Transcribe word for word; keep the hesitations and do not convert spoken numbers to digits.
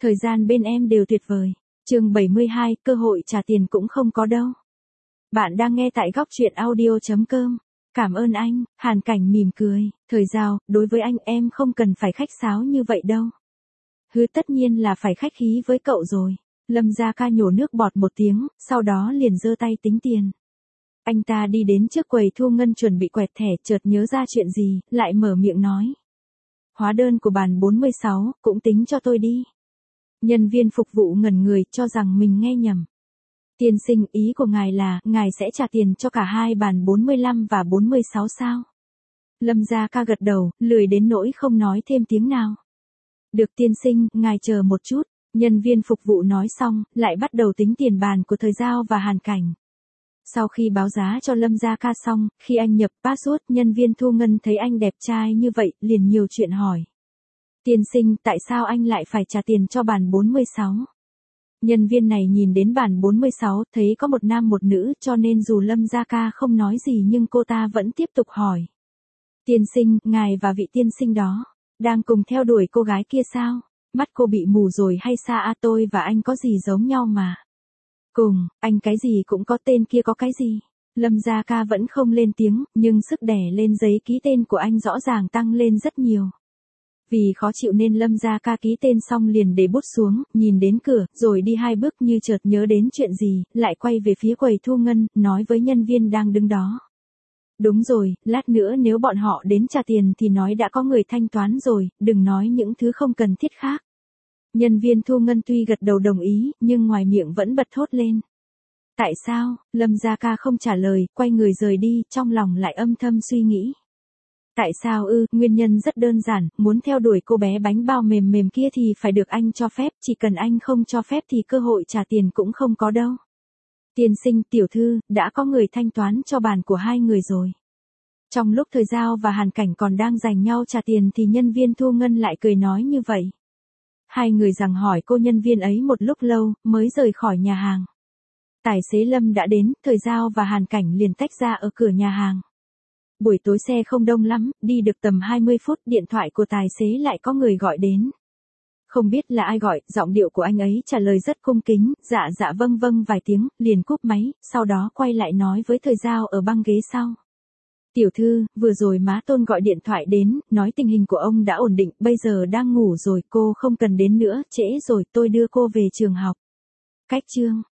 Thời gian bên em đều tuyệt vời. Chương bảy mươi hai, cơ hội trả tiền cũng không có đâu. Bạn đang nghe tại góc truyện audio chấm com. Cảm ơn anh, Hàn Cảnh mỉm cười, Thời Giao, đối với anh em không cần phải khách sáo như vậy đâu. Hứ tất nhiên là phải khách khí với cậu rồi. Lâm Gia Ca nhổ nước bọt một tiếng, sau đó liền giơ tay tính tiền. Anh ta đi đến trước quầy thu ngân chuẩn bị quẹt thẻ, chợt nhớ ra chuyện gì, lại mở miệng nói. Hóa đơn của bàn bốn mươi sáu, cũng tính cho tôi đi. Nhân viên phục vụ ngẩn người, cho rằng mình nghe nhầm. Tiên sinh, ý của ngài là, ngài sẽ trả tiền cho cả hai bàn bốn mươi lăm và bốn mươi sáu sao? Lâm Gia Ca gật đầu, lười đến nỗi không nói thêm tiếng nào. Được tiên sinh, ngài chờ một chút. Nhân viên phục vụ nói xong, lại bắt đầu tính tiền bàn của Thời Giao và Hàn Cảnh. Sau khi báo giá cho Lâm Gia Ca xong, khi anh nhập password, nhân viên thu ngân thấy anh đẹp trai như vậy, liền nhiều chuyện hỏi. Tiên sinh, tại sao anh lại phải trả tiền cho bàn bốn mươi sáu? Nhân viên này nhìn đến bàn bốn mươi sáu, thấy có một nam một nữ, cho nên dù Lâm Gia Ca không nói gì nhưng cô ta vẫn tiếp tục hỏi. Tiên sinh, ngài và vị tiên sinh đó, đang cùng theo đuổi cô gái kia sao? Mắt cô bị mù rồi hay sao? À, tôi và anh có gì giống nhau mà. Cùng, anh cái gì cũng có, tên kia có cái gì? Lâm Gia Ca vẫn không lên tiếng, nhưng sức đè lên giấy ký tên của anh rõ ràng tăng lên rất nhiều. Vì khó chịu nên Lâm Gia Ca ký tên xong liền để bút xuống, nhìn đến cửa, rồi đi hai bước như chợt nhớ đến chuyện gì, lại quay về phía quầy thu ngân, nói với nhân viên đang đứng đó. Đúng rồi, lát nữa nếu bọn họ đến trả tiền thì nói đã có người thanh toán rồi, đừng nói những thứ không cần thiết khác. Nhân viên thu ngân tuy gật đầu đồng ý, nhưng ngoài miệng vẫn bật thốt lên. Tại sao? Lâm Gia Ca không trả lời, quay người rời đi, trong lòng lại âm thầm suy nghĩ. Tại sao ư? Nguyên nhân rất đơn giản, muốn theo đuổi cô bé bánh bao mềm mềm kia thì phải được anh cho phép, chỉ cần anh không cho phép thì cơ hội trả tiền cũng không có đâu. Tiên sinh, tiểu thư, đã có người thanh toán cho bàn của hai người rồi. Trong lúc Thời Giao và Hàn Cảnh còn đang giành nhau trả tiền thì nhân viên thu ngân lại cười nói như vậy. Hai người rằng hỏi cô nhân viên ấy một lúc lâu, mới rời khỏi nhà hàng. Tài xế Lâm đã đến, Thời Giao và Hàn Cảnh liền tách ra ở cửa nhà hàng. Buổi tối xe không đông lắm, đi được tầm hai mươi phút, điện thoại của tài xế lại có người gọi đến. Không biết là ai gọi, giọng điệu của anh ấy trả lời rất cung kính, dạ dạ vâng vâng vài tiếng, liền cúp máy, sau đó quay lại nói với Thời Giao ở băng ghế sau. Tiểu thư, vừa rồi má Tôn gọi điện thoại đến, nói tình hình của ông đã ổn định, bây giờ đang ngủ rồi, cô không cần đến nữa, trễ rồi, tôi đưa cô về trường học. Cách chương.